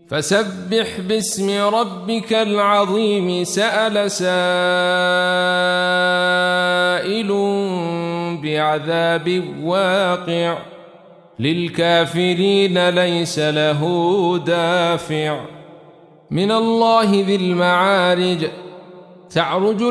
فسبح باسم ربك العظيم. سأل سائل بعذاب واقع للكافرين ليس له دافع. من الله ذي المعارج تعرج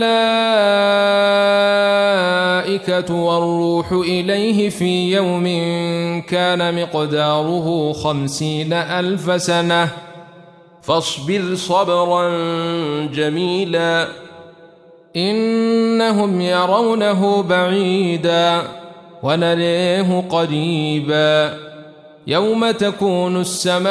الملائكة والروح إليه في يوم كان مقداره 50,000 سنة فاصبر صبرا جميلا. إنهم يرونه بعيدا ونريه قريبا. يوم تكون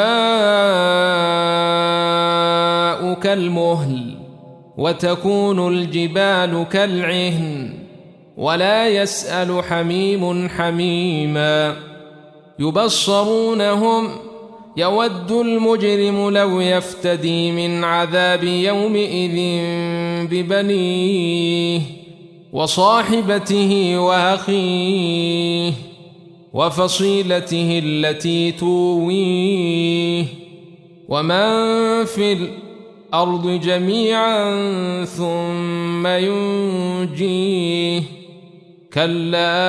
السماء كالمهل وتكون الجبال كالعهن ولا يسأل حميم حميما. يبصرونهم يود المجرم لو يفتدي من عذاب يومئذ ببنيه وصاحبته وأخيه وفصيلته التي تويه ومن في الأرض جميعا ثم ينجيه. كلا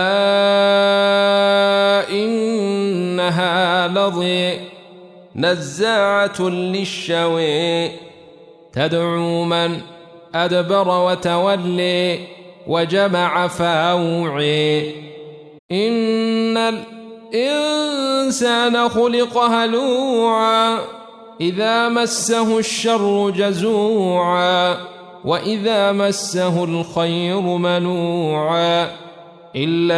إنها لظى نزاعة للشوى تدعو من أدبر وتولي وجمع فأوعي. إن الإنسان خلق هلوعا إذا مسه الشر جزوعا وإذا مسه الخير منوعا إلا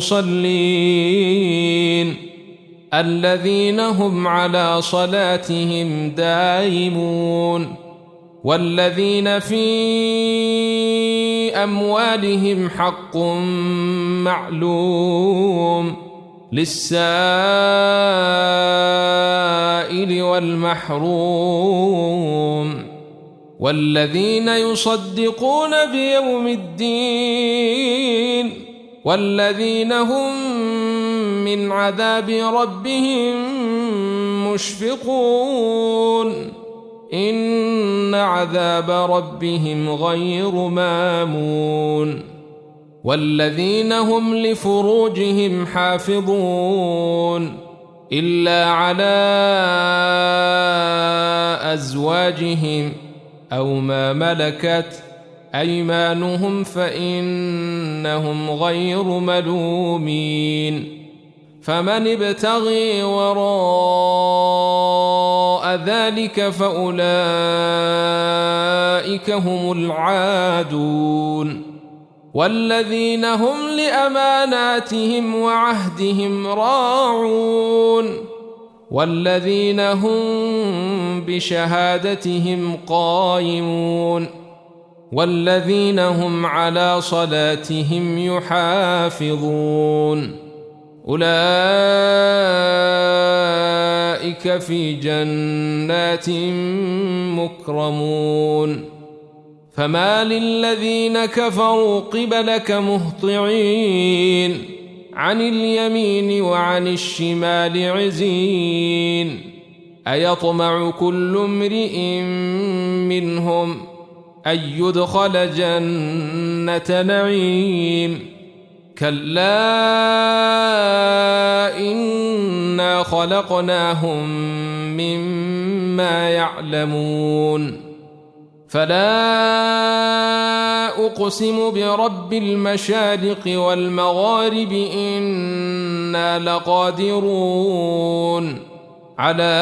المصلين الذين هم على صلاتهم دائمون والذين في أموالهم حق معلوم للسائل والمحروم والذين يصدقون بيوم الدين والذين هم من عذاب ربهم مشفقون إن عذاب ربهم غير مامون والذين هم لفروجهم حافظون إلا على أزواجهم أو ما ملكت أيمانهم فإنهم غير ملومين. فمن ابتغي وراء ذلك فأولئك هم العادون والذين هم لأماناتهم وعهدهم راعون والذين هم بشهادتهم قائمون والذين هم على صلاتهم يحافظون أولئك في جنات مكرمون. فما للذين كفروا قبلك مهطعين عن اليمين وعن الشمال عزين أيطمع كل امرئ منهم أن يدخل جنة نعيم كلا إنا خلقناهم مما يعلمون. فلا أقسم برب المشارق والمغارب إنا لقادرون على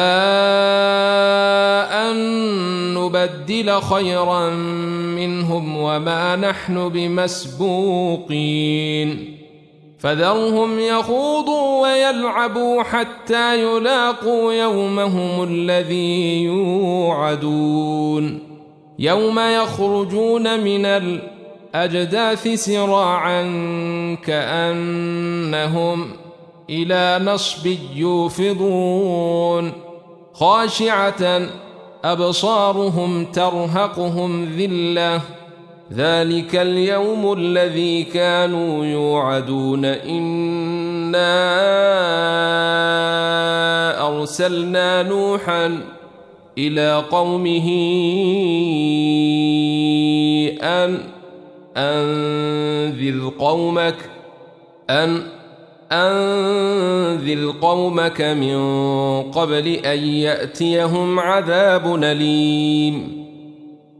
أن نبدل خيرا منهم وما نحن بمسبوقين. فذرهم يخوضوا ويلعبوا حتى يلاقوا يومهم الذي يوعدون يوم يخرجون من الأجداث سراعا كأنهم إلى نصب يوفضون خاشعة أبصارهم ترهقهم ذلة ذلك اليوم الذي كانوا يوعدون إنا أرسلنا نوحا إلى قومه أن أنذر قومك من قبل أن يأتيهم عذاب أليم